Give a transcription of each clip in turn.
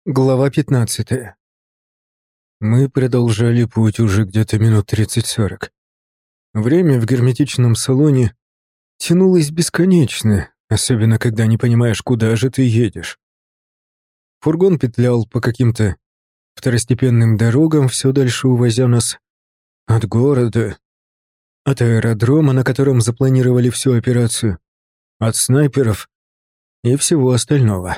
Глава 15. Мы продолжали путь уже где-то минут 30-40. Время в герметичном салоне тянулось бесконечно, особенно когда не понимаешь, куда же ты едешь. Фургон петлял по каким-то второстепенным дорогам, все дальше увозя нас от города, от аэродрома, на котором запланировали всю операцию, от снайперов и всего остального.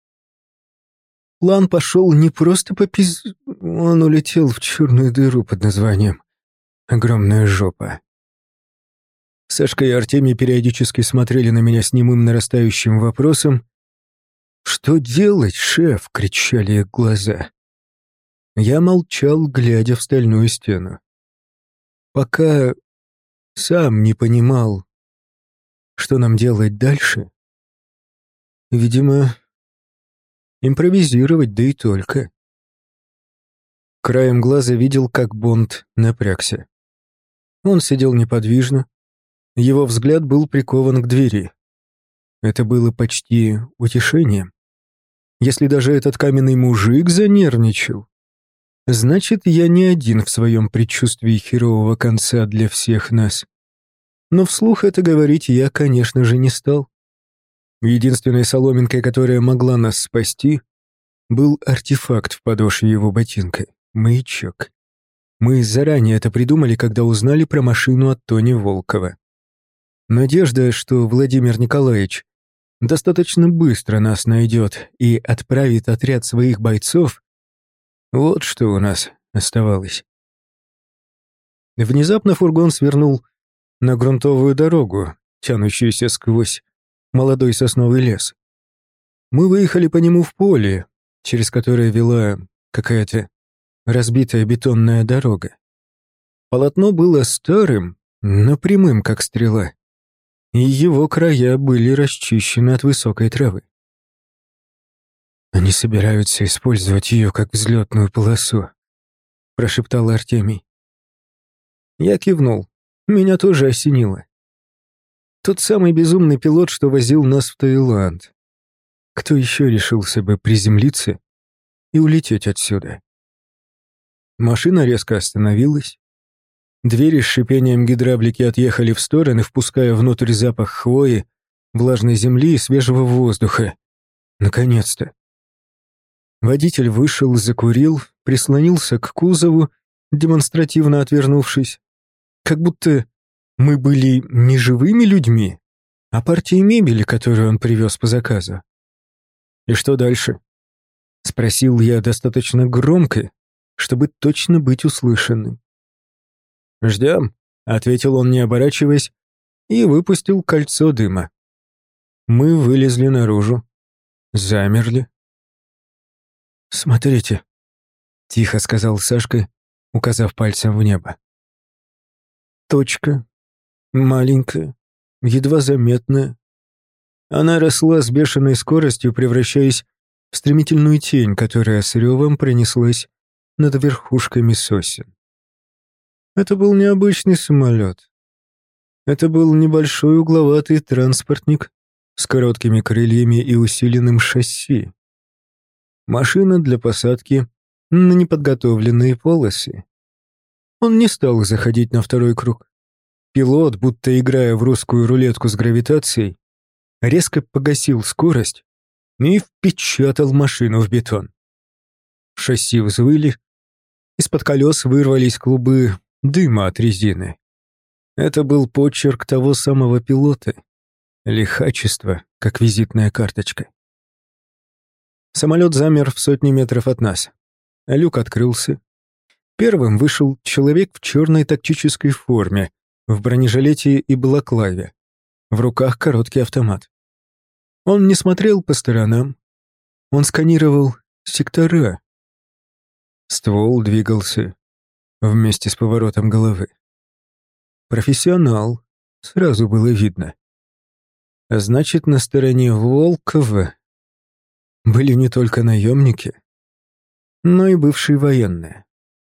План пошел не просто Он улетел в черную дыру под названием «Огромная жопа». Сашка и Артемий периодически смотрели на меня с немым нарастающим вопросом. «Что делать, шеф?» — кричали их глаза. Я молчал, глядя в стальную стену. Пока сам не понимал, что нам делать дальше. Видимо, импровизировать, да и только. Краем глаза видел, как Бонд напрягся. Он сидел неподвижно, его взгляд был прикован к двери. Это было почти утешением. Если даже этот каменный мужик занервничал, значит, я не один в своем предчувствии херового конца для всех нас. Но вслух это говорить я, конечно же, не стал. Единственной соломинкой, которая могла нас спасти, был артефакт в подошве его ботинка — маячок. Мы заранее это придумали, когда узнали про машину от Тони Волкова. Надежда, что Владимир Николаевич достаточно быстро нас найдет и отправит отряд своих бойцов, вот что у нас оставалось. Внезапно фургон свернул на грунтовую дорогу, тянущуюся сквозь молодой сосновый лес. Мы выехали по нему в поле, через которое вела какая-то разбитая бетонная дорога. Полотно было старым, но прямым, как стрела, и его края были расчищены от высокой травы. «Они собираются использовать ее как взлетную полосу», — прошептал Артемий. Я кивнул. Меня тоже осенило. Тот самый безумный пилот, что возил нас в Таиланд. Кто еще решился бы приземлиться и улететь отсюда? Машина резко остановилась. Двери с шипением гидравлики отъехали в стороны, впуская внутрь запах хвои, влажной земли и свежего воздуха. Наконец-то. Водитель вышел, закурил, прислонился к кузову, демонстративно отвернувшись. Как будто мы были не живыми людьми, а партией мебели, которую он привез по заказу. «И что дальше?» — спросил я достаточно громко, чтобы точно быть услышанным. «Ждем», — ответил он, не оборачиваясь, и выпустил кольцо дыма. Мы вылезли наружу, замерли. «Смотрите», — тихо сказал Сашка, указав пальцем в небо. Точка, маленькая, едва заметная. Она росла с бешеной скоростью, превращаясь в стремительную тень, которая с ревом пронеслась над верхушками сосен. Это был необычный самолет. Это был небольшой угловатый транспортник с короткими крыльями и усиленным шасси. Машина для посадки на неподготовленные полосы. Он не стал заходить на второй круг. Пилот, будто играя в русскую рулетку с гравитацией, резко погасил скорость и впечатал машину в бетон. Шасси взвыли, из-под колес вырвались клубы дыма от резины. Это был почерк того самого пилота, лихачество, как визитная карточка. Самолет замер в сотни метров от нас. Люк открылся. Первым вышел человек в черной тактической форме, в бронежилете и балаклаве. В руках короткий автомат. Он не смотрел по сторонам. Он сканировал сектора. Ствол двигался вместе с поворотом головы. Профессионал, сразу было видно. А значит, на стороне Волкова были не только наемники, но и бывшие военные.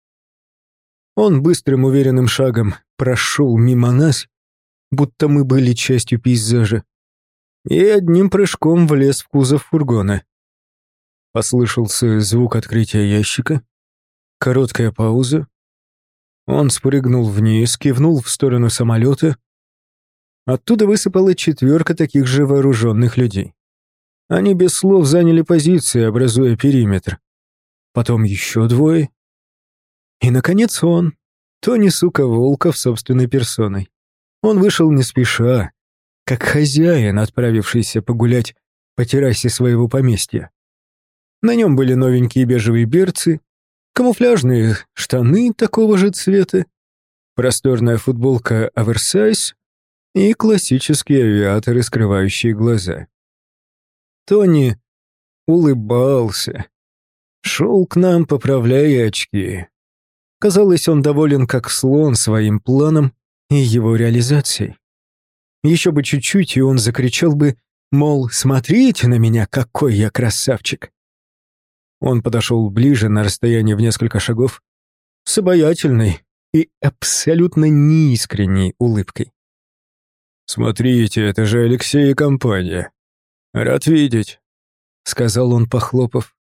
Он быстрым уверенным шагом прошел мимо нас, будто мы были частью пейзажа, и одним прыжком влез в кузов фургона. Послышался звук открытия ящика. Короткая пауза. Он спрыгнул вниз, кивнул в сторону самолета. Оттуда высыпала 4 таких же вооруженных людей. Они без слов заняли позиции, образуя периметр. Потом еще 2. И, наконец, он, Тони, сука, Волков собственной персоной. Он вышел не спеша, как хозяин, отправившийся погулять по террасе своего поместья. На нем были новенькие бежевые берцы, камуфляжные штаны такого же цвета, просторная футболка оверсайз и классические авиаторы, скрывающие глаза. Тони улыбался, шел к нам, поправляя очки. Казалось, он доволен как слон своим планом и его реализацией. Еще бы чуть-чуть, и он закричал бы, мол, смотрите на меня, какой я красавчик. Он подошел ближе на расстояние в несколько шагов с обаятельной и абсолютно неискренней улыбкой. «Смотрите, это же Алексей и компания. Рад видеть», — сказал он, похлопав.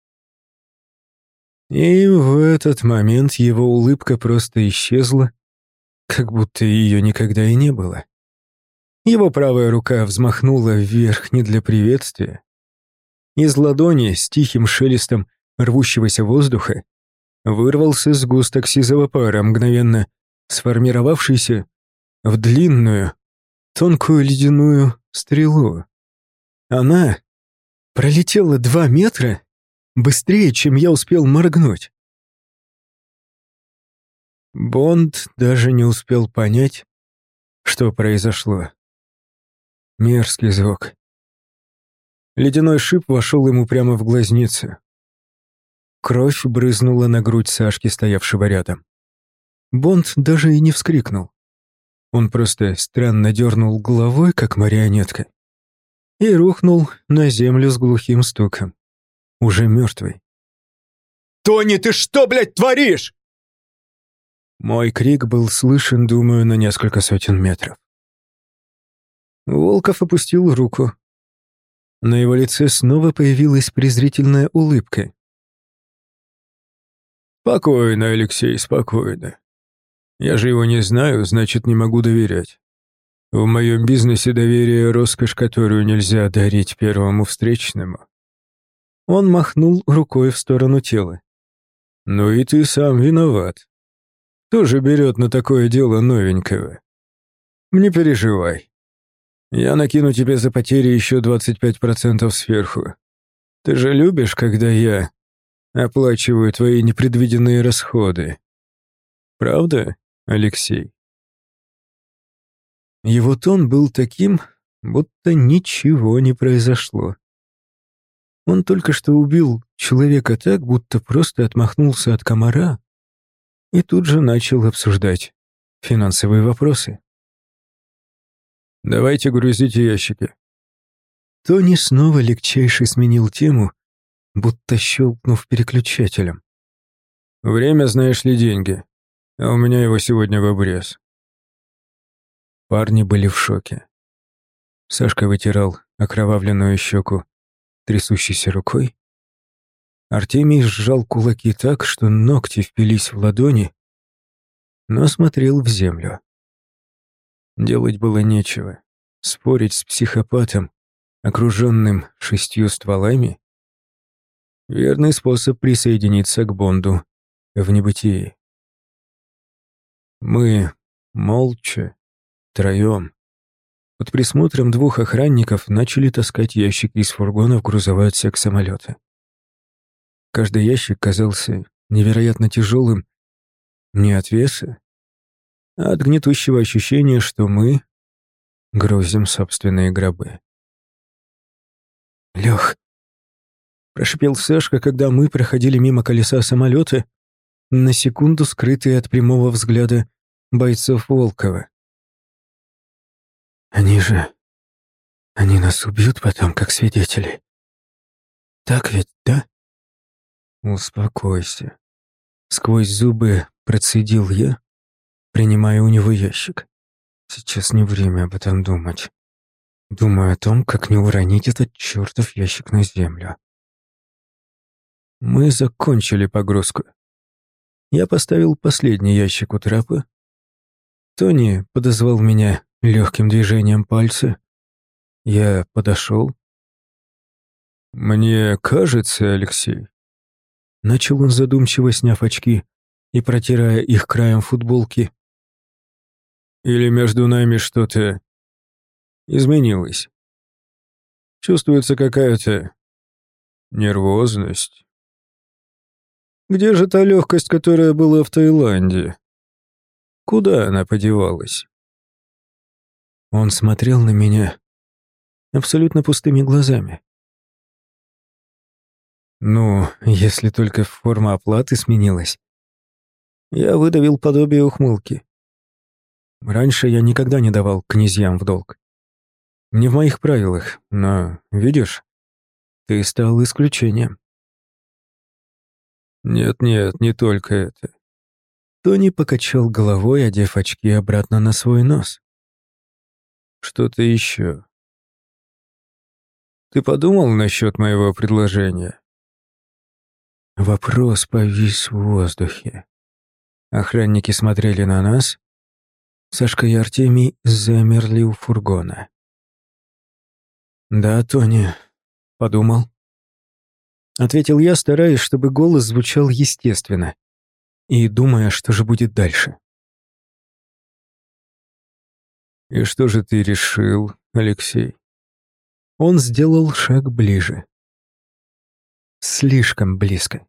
И в этот момент его улыбка просто исчезла, как будто ее никогда и не было. Его правая рука взмахнула вверх не для приветствия. Из ладони с тихим шелестом рвущегося воздуха вырвался сгусток сизого пара, мгновенно сформировавшийся в длинную, тонкую ледяную стрелу. Она пролетела 2 метра быстрее, чем я успел моргнуть. Бонд даже не успел понять, что произошло. Мерзкий звук. Ледяной шип вошел ему прямо в глазницу. Кровь брызнула на грудь Сашки, стоявшего рядом. Бонд даже и не вскрикнул. Он просто странно дернул головой, как марионетка, и рухнул на землю с глухим стуком, уже мертвый. «Тони, ты что, блядь, творишь?» Мой крик был слышен, думаю, на несколько сотен метров. Волков опустил руку. На его лице снова появилась презрительная улыбка. «Спокойно, Алексей, спокойно. Я же его не знаю, значит, не могу доверять. В моем бизнесе доверие — роскошь, которую нельзя дарить первому встречному». Он махнул рукой в сторону тела. «Ну и ты сам виноват. Кто же берет на такое дело новенького? Не переживай. Я накину тебе за потери еще 25% сверху. Ты же любишь, когда я оплачиваю твои непредвиденные расходы. Правда, Алексей?» Его тон был таким, будто ничего не произошло. Он только что убил человека так, будто просто отмахнулся от комара и тут же начал обсуждать финансовые вопросы. «Давайте грузите ящики». Тони снова легчайше сменил тему, будто щелкнув переключателем. «Время, знаешь ли, деньги, а у меня его сегодня в обрез». Парни были в шоке. Сашка вытирал окровавленную щеку трясущейся рукой. Артемий сжал кулаки так, что ногти впились в ладони, но смотрел в землю. Делать было нечего. Спорить с психопатом, окруженным 6 стволами, верный способ присоединиться к Бонду в небытии. Мы молча, втроем, под присмотром 2 охранников, начали таскать ящики из фургона в грузовой отсек самолета. Каждый ящик казался невероятно тяжелым не от веса, а от гнетущего ощущения, что мы грузим собственные гробы. «Лёх», — прошипел Сашка, когда мы проходили мимо колеса самолета, на секунду скрытые от прямого взгляда бойцов Волкова. Они нас убьют потом, как свидетелей. Так ведь, да?» «Успокойся», — сквозь зубы процедил я, принимая у него ящик. «Сейчас не время об этом думать. Думаю о том, как не уронить этот чертов ящик на землю». Мы закончили погрузку. Я поставил последний ящик у трапа. Тони подозвал меня легким движением пальца. Я подошел. «Мне кажется, Алексей...» Начал он задумчиво, сняв очки и протирая их краем футболки. «Или между нами что-то изменилось? Чувствуется какая-то нервозность. Где же та легкость, которая была в Таиланде? Куда она подевалась?» Он смотрел на меня абсолютно пустыми глазами. «Ну, если только форма оплаты сменилась». Я выдавил подобие ухмылки. Раньше я никогда не давал князьям в долг. Не в моих правилах, но, видишь, ты стал исключением. Нет, не только это. Тони покачал головой, одев очки обратно на свой нос. Что-то еще. Ты подумал насчет моего предложения? Вопрос повис в воздухе. Охранники смотрели на нас. Сашка и Артемий замерли у фургона. «Да, Тони, подумал», — ответил я, стараясь, чтобы голос звучал естественно, и думая, что же будет дальше. «И что же ты решил, Алексей?» Он сделал шаг ближе. Слишком близко.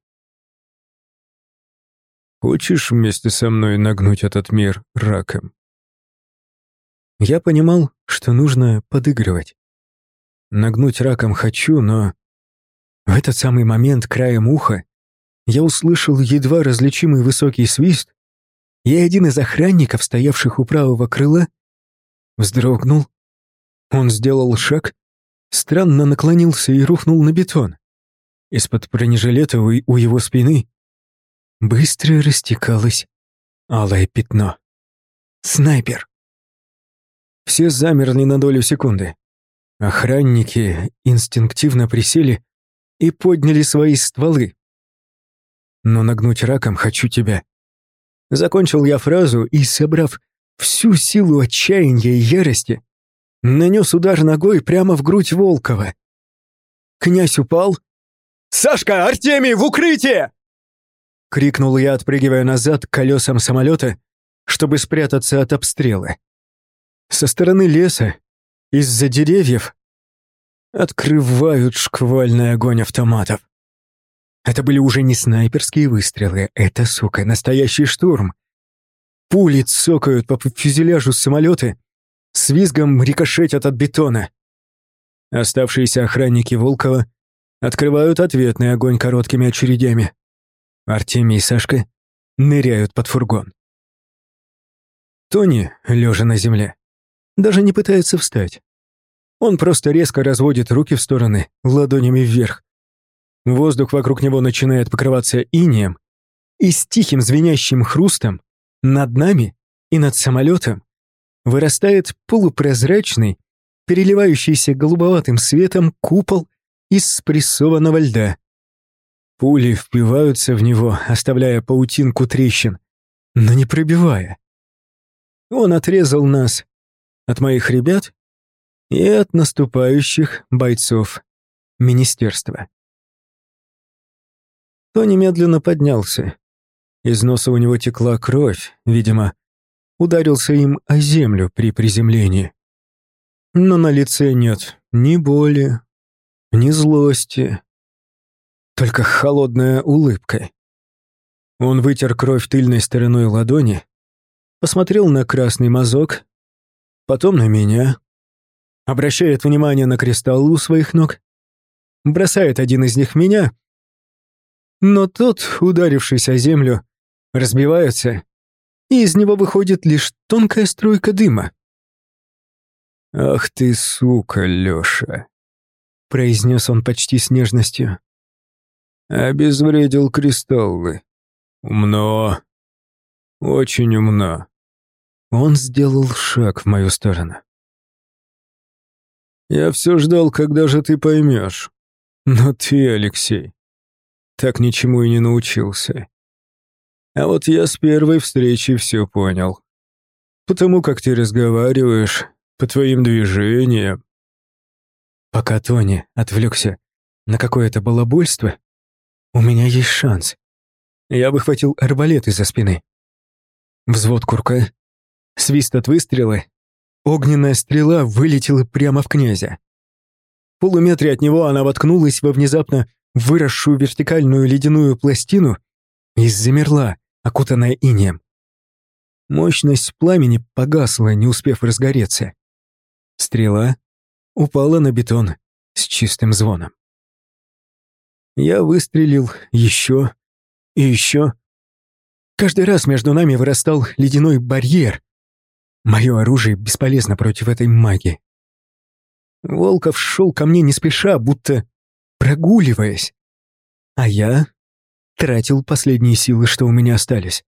«Хочешь вместе со мной нагнуть этот мир раком?» Я понимал, что нужно подыгрывать. Нагнуть раком хочу, но... В этот самый момент краем уха я услышал едва различимый высокий свист, и один из охранников, стоявших у правого крыла, вздрогнул. Он сделал шаг, странно наклонился и рухнул на бетон. Из-под бронежилета у его спины быстро растекалось алое пятно. Снайпер. Все замерли на долю секунды. Охранники инстинктивно присели и подняли свои стволы. «Но нагнуть раком хочу тебя». Закончил я фразу и, собрав всю силу отчаяния и ярости, нанес удар ногой прямо в грудь Волкова. Князь упал. «Сашка, Артемий, в укрытие!» — крикнул я, отпрыгивая назад к колесам самолета, чтобы спрятаться от обстрела. Со стороны леса, из-за деревьев, открывают шквальный огонь автоматов. Это были уже не снайперские выстрелы, это, сука, настоящий штурм. Пули цокают по фюзеляжу самолета, с визгом рикошетят от бетона. Оставшиеся охранники Волкова открывают ответный огонь короткими очередями. Артемий и Сашка ныряют под фургон. Тони, лежа на земле, даже не пытается встать. Он просто резко разводит руки в стороны, ладонями вверх. Воздух вокруг него начинает покрываться инеем, и с тихим звенящим хрустом над нами и над самолетом вырастает полупрозрачный, переливающийся голубоватым светом купол из спрессованного льда. Пули впиваются в него, оставляя паутинку трещин, но не пробивая. Он отрезал нас от моих ребят и от наступающих бойцов министерства. Тони медленно поднялся. Из носа у него текла кровь, видимо, ударился им о землю при приземлении. Но на лице нет ни боли, ни злости, только холодная улыбка. Он вытер кровь тыльной стороной ладони, посмотрел на красный мазок, потом на меня, обращает внимание на кристаллы у своих ног, бросает один из них в меня, но тот, ударившись о землю, разбивается, и из него выходит лишь тонкая струйка дыма. «Ах ты, сука, Лёша!» — произнес он почти с нежностью. «Обезвредил кристаллы. Умно. Очень умно». Он сделал шаг в мою сторону. «Я все ждал, когда же ты поймешь. Но ты, Алексей, так ничему и не научился. А вот я с первой встречи все понял. Потому как ты разговариваешь, по твоим движениям. Пока Тони отвлекся на какое-то балабольство, у меня есть шанс. Я выхватил арбалет из-за спины. Взвод курка, свист от выстрела, огненная стрела вылетела прямо в князя. В полуметре от него она воткнулась во внезапно выросшую вертикальную ледяную пластину и замерла, окутанная инеем. Мощность пламени погасла, не успев разгореться. Стрела упала на бетон с чистым звоном. Я выстрелил еще и еще. Каждый раз между нами вырастал ледяной барьер. Мое оружие бесполезно против этой магии. Волков шел ко мне не спеша, будто прогуливаясь. А я тратил последние силы, что у меня остались.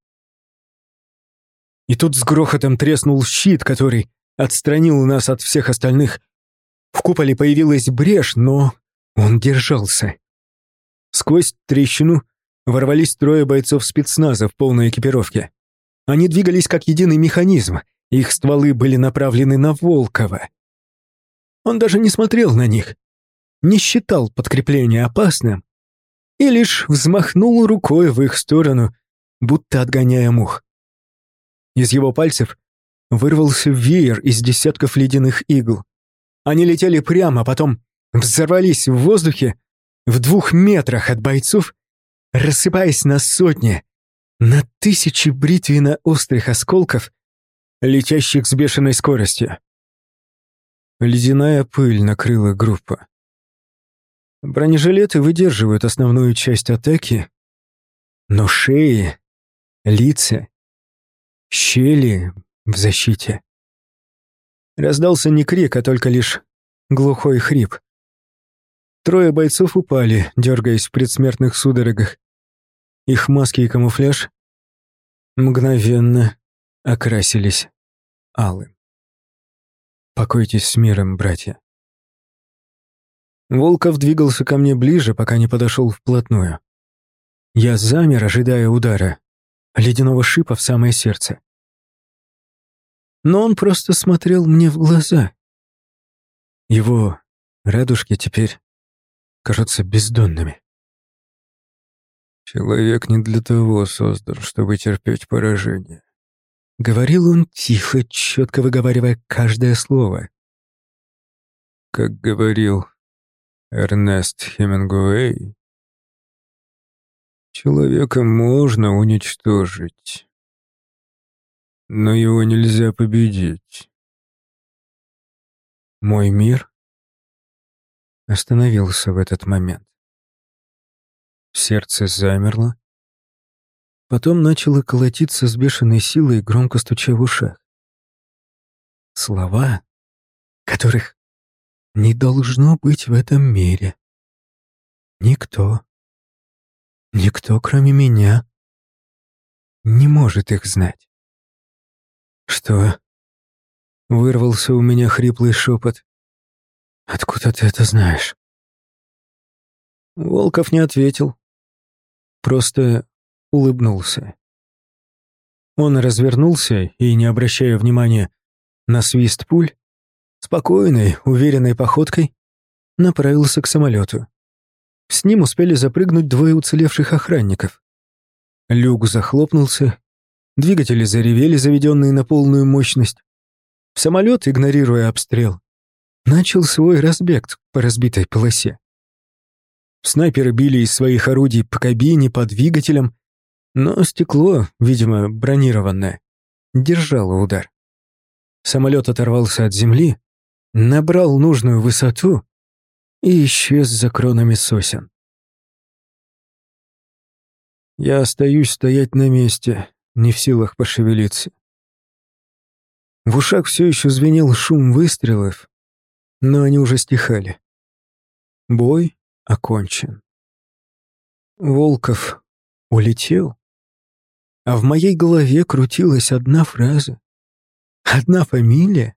И тут с грохотом треснул щит, который отстранил нас от всех остальных. В куполе появилась брешь, но он держался. Сквозь трещину ворвались трое бойцов спецназа в полной экипировке. Они двигались как единый механизм, их стволы были направлены на Волкова. Он даже не смотрел на них, не считал подкрепление опасным и лишь взмахнул рукой в их сторону, будто отгоняя мух. Из его пальцев вырвался веер из десятков ледяных игл. Они летели прямо, потом взорвались в воздухе в 2 метрах от бойцов, рассыпаясь на сотни, на тысячи бритвенно-острых осколков, летящих с бешеной скоростью. Ледяная пыль накрыла группу. Бронежилеты выдерживают основную часть атаки, но шеи, лица, щели в защите. Раздался не крик, а только лишь глухой хрип. Трое бойцов упали, дергаясь в предсмертных судорогах. Их маски и камуфляж мгновенно окрасились алым. Покойтесь с миром, братья. Волков двигался ко мне ближе, пока не подошел вплотную. Я замер, ожидая удара, ледяного шипа в самое сердце. Но он просто смотрел мне в глаза. Его радужки теперь кажутся бездонными. «Человек не для того создан, чтобы терпеть поражение», — говорил он тихо, четко выговаривая каждое слово. Как говорил Эрнест Хемингуэй, человека можно уничтожить, но его нельзя победить. Мой мир остановился в этот момент. Сердце замерло, потом начало колотиться с бешеной силой, громко стуча в ушах. Слова, которых не должно быть в этом мире. Никто, кроме меня, не может их знать. «Что?» — вырвался у меня хриплый шепот. «Откуда ты это знаешь?» Волков не ответил, просто улыбнулся. Он развернулся и, не обращая внимания на свист пуль, спокойной, уверенной походкой направился к самолету. С ним успели запрыгнуть 2 уцелевших охранников. Люк захлопнулся, двигатели заревели, заведенные на полную мощность. Самолет, игнорируя обстрел, начал свой разбег по разбитой полосе. Снайперы били из своих орудий по кабине, по двигателям, но стекло, видимо, бронированное, держало удар. Самолет оторвался от земли, набрал нужную высоту и исчез за кронами сосен. Я остаюсь стоять на месте, не в силах пошевелиться. В ушах все еще звенел шум выстрелов, но они уже стихали. Бой окончен. Волков улетел, а в моей голове крутилась одна фраза, одна фамилия,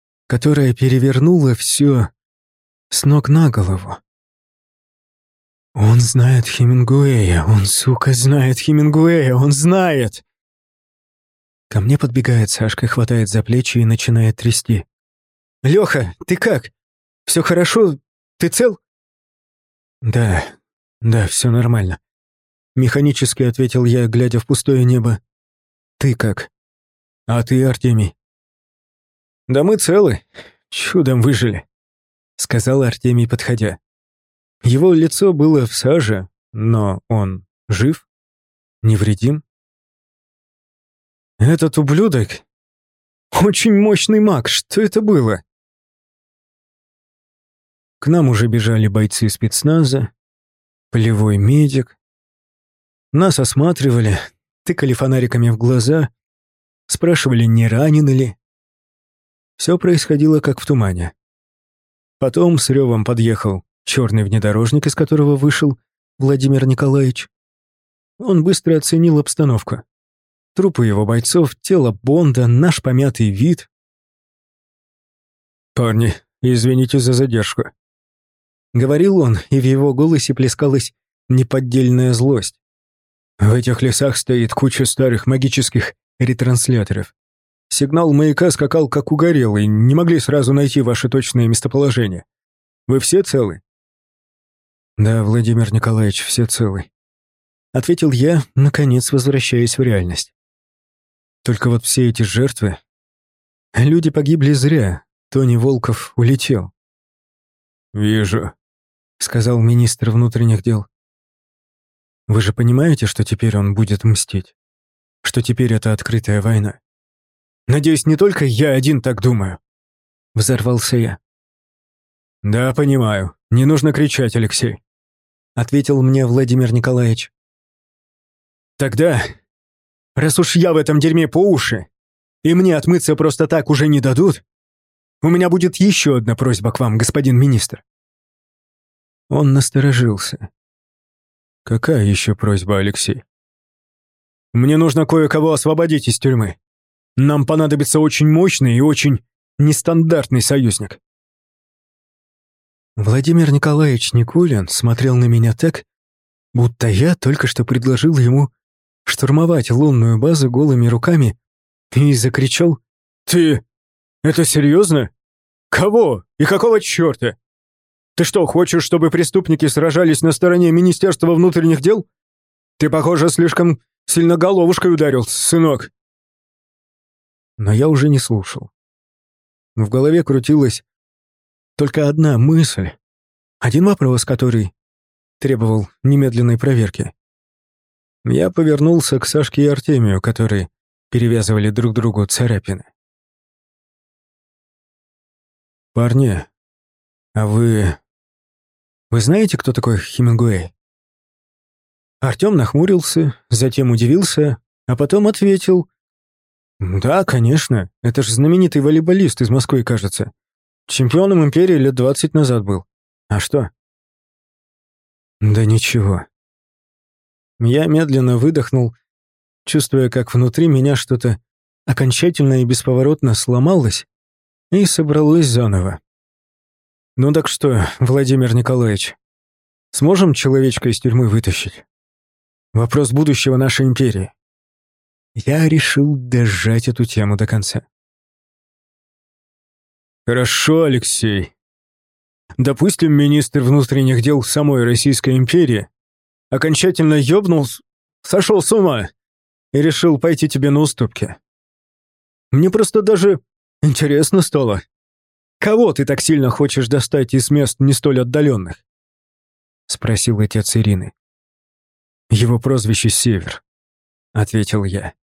которая перевернула все с ног на голову. Он знает Хемингуэя, он, сука, знает Хемингуэя, он знает! Ко мне подбегает Сашка, хватает за плечи и начинает трясти. «Лёха, ты как? Все хорошо? Ты цел?» Да, все нормально. Механически ответил я, глядя в пустое небо. Ты как? А ты, Артемий? Да мы целы, чудом выжили, сказал Артемий, подходя. Его лицо было в саже, но он жив, невредим. Этот ублюдок очень мощный маг, что это было? К нам уже бежали бойцы спецназа, полевой медик. Нас осматривали, тыкали фонариками в глаза, спрашивали, не ранены ли. Все происходило как в тумане. Потом с ревом подъехал черный внедорожник, из которого вышел Владимир Николаевич. Он быстро оценил обстановку. Трупы его бойцов, тело Бонда, наш помятый вид. «Парни, извините за задержку», — говорил он, и в его голосе плескалась неподдельная злость. «В этих лесах стоит куча старых магических ретрансляторов. Сигнал маяка скакал как угорелый, не могли сразу найти ваше точное местоположение. Вы все целы?» «Да, Владимир Николаевич, все целы», — ответил я, наконец возвращаясь в реальность. Только вот все эти жертвы... Люди погибли зря, Тони Волков улетел. «Вижу», — сказал министр внутренних дел. «Вы же понимаете, что теперь он будет мстить? Что теперь это открытая война?» «Надеюсь, не только я один так думаю», — взорвался я. «Да, понимаю. Не нужно кричать, Алексей», — ответил мне Владимир Николаевич. «Тогда, раз уж я в этом дерьме по уши, и мне отмыться просто так уже не дадут, у меня будет еще одна просьба к вам, господин министр». Он насторожился. «Какая еще просьба, Алексей?» «Мне нужно кое-кого освободить из тюрьмы. Нам понадобится очень мощный и очень нестандартный союзник». Владимир Николаевич Никулин смотрел на меня так, будто я только что предложил ему штурмовать лунную базу голыми руками, и закричал: «Ты... это серьезно? Кого? И какого черта? Ты что, хочешь, чтобы преступники сражались на стороне Министерства внутренних дел? Ты, похоже, слишком сильно головушкой ударил, сынок». Но я уже не слушал. В голове крутилась только одна мысль, один вопрос, который требовал немедленной проверки. Я повернулся к Сашке и Артемию, которые перевязывали друг другу царапины. «Парни, а вы знаете, кто такой Хемингуэй?» Артем нахмурился, затем удивился, а потом ответил: «Да, конечно, это же знаменитый волейболист из Москвы, кажется. Чемпионом империи лет 20 назад был. А что?» «Да ничего». Я медленно выдохнул, чувствуя, как внутри меня что-то окончательно и бесповоротно сломалось и собралось заново. «Ну так что, Владимир Николаевич, сможем человечка из тюрьмы вытащить? Вопрос будущего нашей империи». Я решил дожать эту тему до конца. «Хорошо, Алексей. Допустим, министр внутренних дел самой Российской империи окончательно ёбнул, сошел с ума и решил пойти тебе на уступки. Мне просто даже интересно стало, кого ты так сильно хочешь достать из мест не столь отдаленных?» — спросил отец Ирины. «Его прозвище Север», — ответил я.